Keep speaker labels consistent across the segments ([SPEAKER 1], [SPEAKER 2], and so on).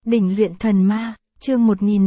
[SPEAKER 1] Đỉnh luyện thần ma, chương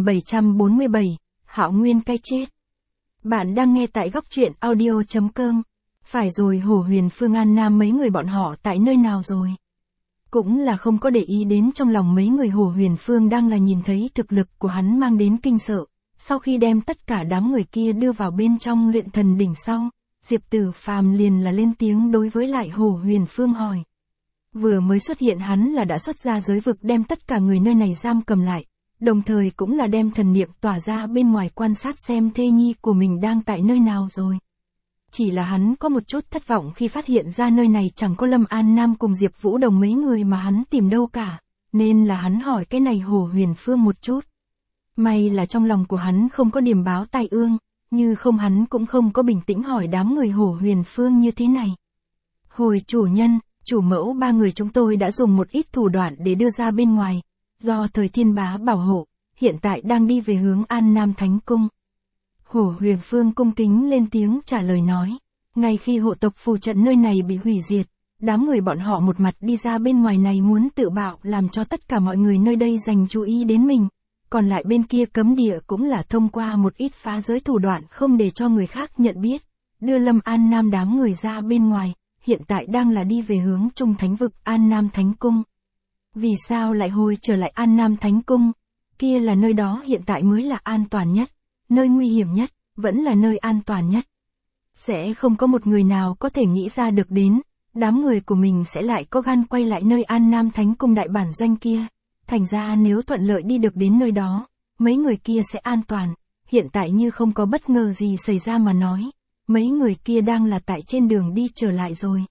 [SPEAKER 1] 1747, Hạo Nguyên cái chết. Bạn đang nghe tại góc truyện audio.com. Phải rồi, Hồ Huyền Phương An Nam mấy người bọn họ tại nơi nào rồi? Cũng là không có để ý đến trong lòng mấy người. Hồ Huyền Phương đang là nhìn thấy thực lực của hắn mang đến kinh sợ. Sau khi đem tất cả đám người kia đưa vào bên trong luyện thần đỉnh sau, Diệp Tử Phàm liền là lên tiếng đối với lại Hồ Huyền Phương hỏi. Vừa mới xuất hiện hắn là đã xuất ra giới vực đem tất cả người nơi này giam cầm lại, đồng thời cũng là đem thần niệm tỏa ra bên ngoài quan sát xem thê nhi của mình đang tại nơi nào rồi. Chỉ là hắn có một chút thất vọng khi phát hiện ra nơi này chẳng có Lâm An Nam cùng Diệp Vũ Đồng mấy người mà hắn tìm đâu cả, nên là hắn hỏi cái này Hồ Huyền Phương một chút. May là trong lòng của hắn không có điểm báo tai ương, như không hắn cũng không có bình tĩnh hỏi đám người Hồ Huyền Phương như thế này. Hồi chủ nhân, chủ mẫu, ba người chúng tôi đã dùng một ít thủ đoạn để đưa ra bên ngoài, do Thời Thiên Bá bảo hộ, hiện tại đang đi về hướng An Nam Thánh Cung. Hồ Huyền Phương cung kính lên tiếng trả lời nói, ngay khi hộ tộc phù trận nơi này bị hủy diệt, đám người bọn họ một mặt đi ra bên ngoài này muốn tự bạo làm cho tất cả mọi người nơi đây dành chú ý đến mình, còn lại bên kia cấm địa cũng là thông qua một ít phá giới thủ đoạn không để cho người khác nhận biết, đưa Lâm An Nam đám người ra bên ngoài. Hiện tại đang là đi về hướng Trung Thánh Vực An Nam Thánh Cung. Vì sao lại hồi trở lại An Nam Thánh Cung? Kia là nơi đó hiện tại mới là an toàn nhất, nơi nguy hiểm nhất, vẫn là nơi an toàn nhất. Sẽ không có một người nào có thể nghĩ ra được đến, đám người của mình sẽ lại có gan quay lại nơi An Nam Thánh Cung đại bản doanh kia. Thành ra nếu thuận lợi đi được đến nơi đó, mấy người kia sẽ an toàn, hiện tại như không có bất ngờ gì xảy ra mà nói. Mấy người kia đang là tại trên đường đi trở lại rồi.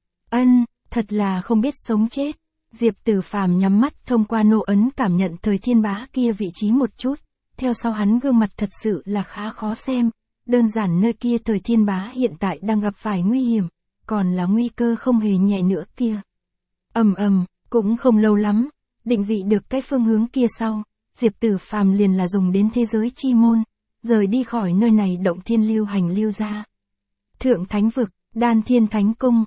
[SPEAKER 1] Thật là không biết sống chết. Diệp Tử Phàm nhắm mắt thông qua nô ấn cảm nhận Thời Thiên Bá kia vị trí một chút. Theo sau hắn gương mặt thật sự là khá khó xem. Đơn giản nơi kia Thời Thiên Bá hiện tại đang gặp phải nguy hiểm. Còn là nguy cơ không hề nhẹ nữa kia. Cũng không lâu lắm. Định vị được cái phương hướng kia sau. Diệp Tử Phàm liền là dùng đến thế giới chi môn. Rời đi khỏi nơi này động thiên lưu hành lưu ra. Thượng Thánh Vực, Đan Thiên Thánh Cung,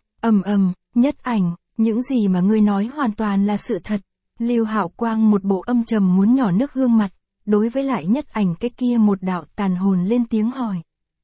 [SPEAKER 1] Nhất Ảnh, những gì mà ngươi nói hoàn toàn là sự thật. Lưu Hạo Quang một bộ âm trầm muốn nhỏ nước gương mặt, đối với lại Nhất Ảnh cái kia một đạo tàn hồn lên tiếng hỏi.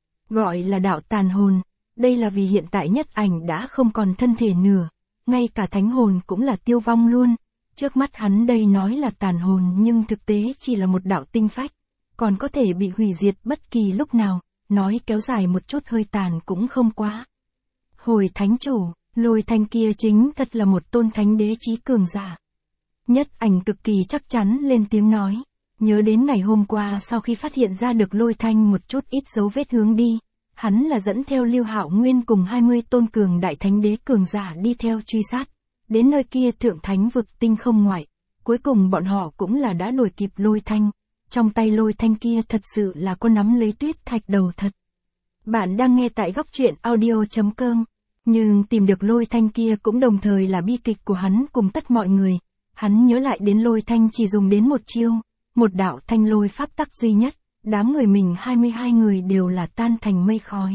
[SPEAKER 1] Gọi là đạo tàn hồn, đây là vì hiện tại Nhất Ảnh đã không còn thân thể nữa, ngay cả thánh hồn cũng là tiêu vong luôn. Trước mắt hắn đây nói là tàn hồn nhưng thực tế chỉ là một đạo tinh phách, còn có thể bị hủy diệt bất kỳ lúc nào. Nói kéo dài một chút hơi tàn cũng không quá. Hồi thánh chủ, Lôi Thanh kia chính thật là một tôn thánh đế chí cường giả. Nhất Ảnh cực kỳ chắc chắn lên tiếng nói. Nhớ đến ngày hôm qua sau khi phát hiện ra được Lôi Thanh một chút ít dấu vết hướng đi, hắn là dẫn theo Lưu Hạo Nguyên cùng 20 tôn cường đại thánh đế cường giả đi theo truy sát. Đến nơi kia Thượng Thánh Vực tinh không ngoại, cuối cùng bọn họ cũng là đã đuổi kịp Lôi Thanh. Trong tay Lôi Thanh kia thật sự là có nắm lấy tuyết thạch đầu thật. Bạn đang nghe tại góc truyện audio.com. Nhưng tìm được Lôi Thanh kia cũng đồng thời là bi kịch của hắn cùng tất mọi người. Hắn nhớ lại đến Lôi Thanh chỉ dùng đến một chiêu, một đạo thanh lôi pháp tắc duy nhất, đám người mình 22 người đều là tan thành mây khói.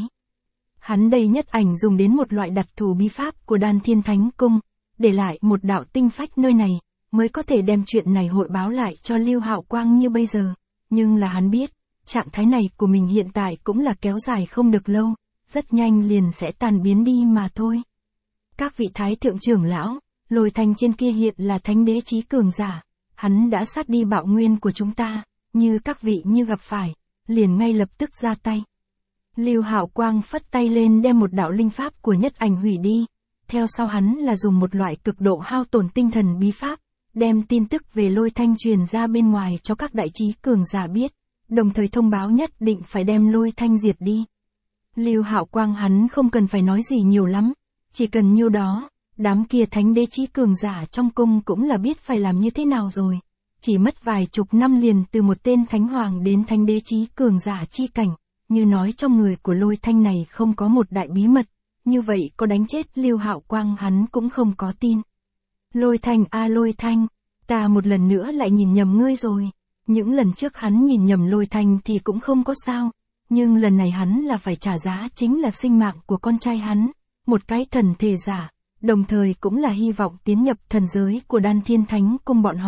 [SPEAKER 1] Hắn đây Nhất Ảnh dùng đến một loại đặc thù bí pháp của Đan Thiên Thánh Cung, để lại một đạo tinh phách nơi này, mới có thể đem chuyện này hội báo lại cho Lưu Hạo Quang như bây giờ. Nhưng là hắn biết, trạng thái này của mình hiện tại cũng là kéo dài không được lâu, rất nhanh liền sẽ tan biến đi mà thôi. Các vị thái thượng trưởng lão, Lôi Thanh trên kia hiện là thánh đế chí cường giả, hắn đã sát đi bạo nguyên của chúng ta, như các vị như gặp phải, liền ngay lập tức ra tay. Lưu Hạo Quang phất tay lên đem một đạo linh pháp của Nhất Ảnh hủy đi, theo sau hắn là dùng một loại cực độ hao tổn tinh thần bí pháp, đem tin tức về Lôi Thanh truyền ra bên ngoài cho các đại chí cường giả biết, đồng thời thông báo nhất định phải đem Lôi Thanh diệt đi. Lưu Hạo Quang hắn không cần phải nói gì nhiều lắm, chỉ cần nhiêu đó, đám kia thánh đế chí cường giả trong cung cũng là biết phải làm như thế nào rồi. Chỉ mất vài chục năm liền từ một tên thánh hoàng đến thánh đế chí cường giả chi cảnh, như nói trong người của Lôi Thanh này không có một đại bí mật, như vậy có đánh chết Lưu Hạo Quang hắn cũng không có tin. Lôi Thanh a Lôi Thanh, ta một lần nữa lại nhìn nhầm ngươi rồi. Những lần trước hắn nhìn nhầm Lôi Thanh thì cũng không có sao, nhưng lần này hắn là phải trả giá chính là sinh mạng của con trai hắn, một cái thần thể giả, đồng thời cũng là hy vọng tiến nhập thần giới của Đan Thiên Thánh Cung bọn họ,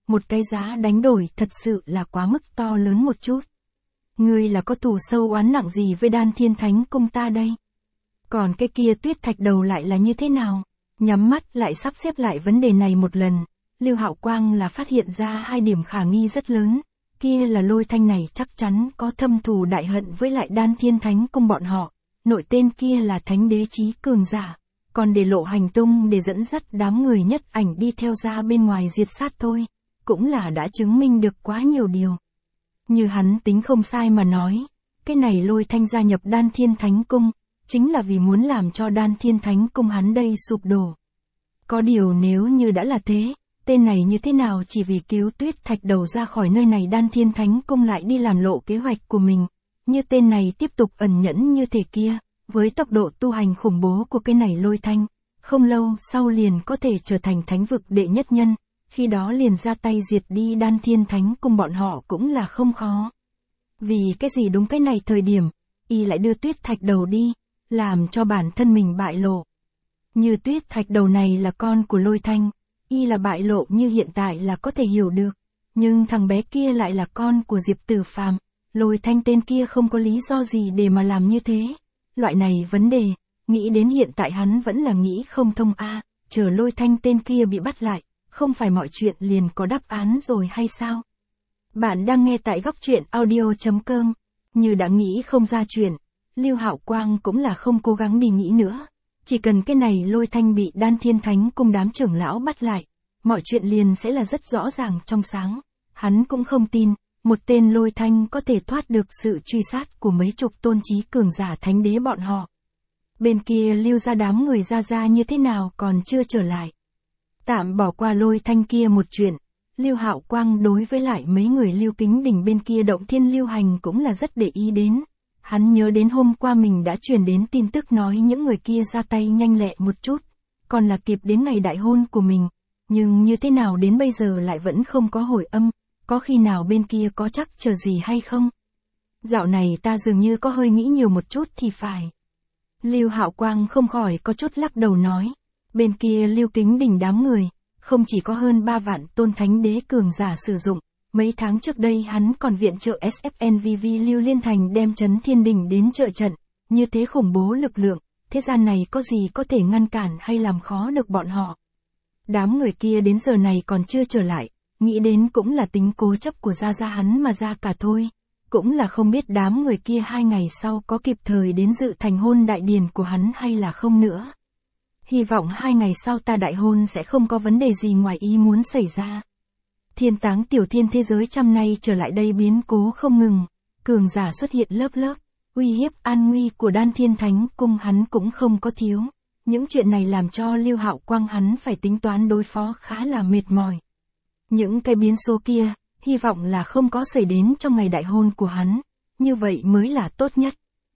[SPEAKER 1] một cái giá đánh đổi thật sự là quá mức to lớn một chút. Ngươi là có thù sâu oán nặng gì với Đan Thiên Thánh Cung ta đây? Còn cái kia Tuyết Thạch Đầu lại là như thế nào? Nhắm mắt lại sắp xếp lại vấn đề này một lần, Lưu Hạo Quang là phát hiện ra hai điểm khả nghi rất lớn. Kia là Lôi Thanh này chắc chắn có thâm thù đại hận với lại Đan Thiên Thánh Cung bọn họ. Nội tên kia là Thánh Đế Chí cường giả. Còn để lộ hành tung để dẫn dắt đám người Nhất Ảnh đi theo ra bên ngoài diệt sát thôi. Cũng là đã chứng minh được quá nhiều điều. Như hắn tính không sai mà nói. Cái này Lôi Thanh gia nhập Đan Thiên Thánh Cung. Chính là vì muốn làm cho Đan Thiên Thánh Cung hắn đây sụp đổ. Có điều nếu như đã là thế, tên này như thế nào chỉ vì cứu Tuyết Thạch Đầu ra khỏi nơi này Đan Thiên Thánh Cung lại đi làm lộ kế hoạch của mình. Như tên này tiếp tục ẩn nhẫn như thể kia, với tốc độ tu hành khủng bố của cái này Lôi Thanh, không lâu sau liền có thể trở thành thánh vực đệ nhất nhân, khi đó liền ra tay diệt đi Đan Thiên Thánh Cung bọn họ cũng là không khó. Vì cái gì đúng cái này thời điểm, y lại đưa Tuyết Thạch Đầu đi, làm cho bản thân mình bại lộ. Như Tuyết Thạch Đầu này là con của Lôi Thanh, y là bại lộ như hiện tại là có thể hiểu được, nhưng thằng bé kia lại là con của Diệp Tử Phàm, Lôi Thanh tên kia không có lý do gì để mà làm như thế. Loại này vấn đề, nghĩ đến hiện tại hắn vẫn là nghĩ không thông chờ Lôi Thanh tên kia bị bắt lại, không phải mọi chuyện liền có đáp án rồi hay sao? Bạn đang nghe tại góc truyện audio.com, như đã nghĩ không ra chuyện, Lưu Hạo Quang cũng là không cố gắng đi nghĩ nữa. Chỉ cần cái này Lôi Thanh bị Đan Thiên Thánh Cung đám trưởng lão bắt lại, mọi chuyện liền sẽ là rất rõ ràng trong sáng. Hắn cũng không tin, một tên Lôi Thanh có thể thoát được sự truy sát của mấy chục tôn chí cường giả thánh đế bọn họ. Bên kia Lưu ra đám người ra như thế nào còn chưa trở lại. Tạm bỏ qua Lôi Thanh kia một chuyện, Lưu Hạo Quang đối với lại mấy người Lưu Kính Đỉnh bên kia Động Thiên Lưu Hành cũng là rất để ý đến. Hắn nhớ đến hôm qua mình đã truyền đến tin tức nói những người kia ra tay nhanh lẹ một chút, còn là kịp đến ngày đại hôn của mình, nhưng như thế nào đến bây giờ lại vẫn không có hồi âm, có khi nào bên kia có chắc chờ gì hay không? Dạo này ta dường như có hơi nghĩ nhiều một chút thì phải. Lưu Hạo Quang không khỏi có chút lắc đầu nói, bên kia Lưu Kính Đỉnh đám người, không chỉ có hơn 3 vạn tôn thánh đế cường giả sử dụng. Mấy tháng trước đây hắn còn viện trợ SFNVV Lưu Liên Thành đem Trấn Thiên Đình đến trợ trận, như thế khủng bố lực lượng, thế gian này có gì có thể ngăn cản hay làm khó được bọn họ. Đám người kia đến giờ này còn chưa trở lại, nghĩ đến cũng là tính cố chấp của gia hắn mà ra cả thôi, cũng là không biết đám người kia 2 ngày sau có kịp thời đến dự thành hôn đại điển của hắn hay là không nữa. Hy vọng 2 ngày sau ta đại hôn sẽ không có vấn đề gì ngoài ý muốn xảy ra. Thiên táng tiểu thiên thế giới trăm nay trở lại đây biến cố không ngừng, cường giả xuất hiện lớp lớp, uy hiếp an nguy của Đan Thiên Thánh Cung hắn cũng không có thiếu. Những chuyện này làm cho Lưu Hạo Quang hắn phải tính toán đối phó khá là mệt mỏi. Những cái biến số kia, hy vọng là không có xảy đến trong ngày đại hôn của hắn, như vậy mới là tốt nhất.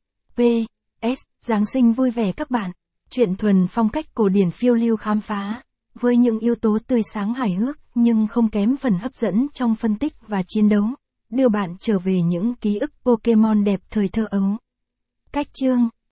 [SPEAKER 1] P.S. Giáng sinh vui vẻ các bạn, truyện thuần phong cách cổ điển phiêu lưu khám phá. Với những yếu tố tươi sáng hài hước nhưng không kém phần hấp dẫn trong phân tích và chiến đấu, đưa bạn trở về những ký ức Pokemon đẹp thời thơ ấu. Cách chương,